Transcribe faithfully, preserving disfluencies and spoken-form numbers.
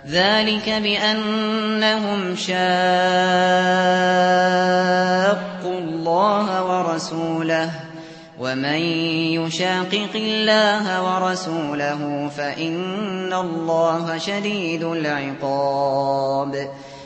ذلك بأنهم شاقوا الله ورسوله ومن يشاقق الله ورسوله فإن الله شديد العقاب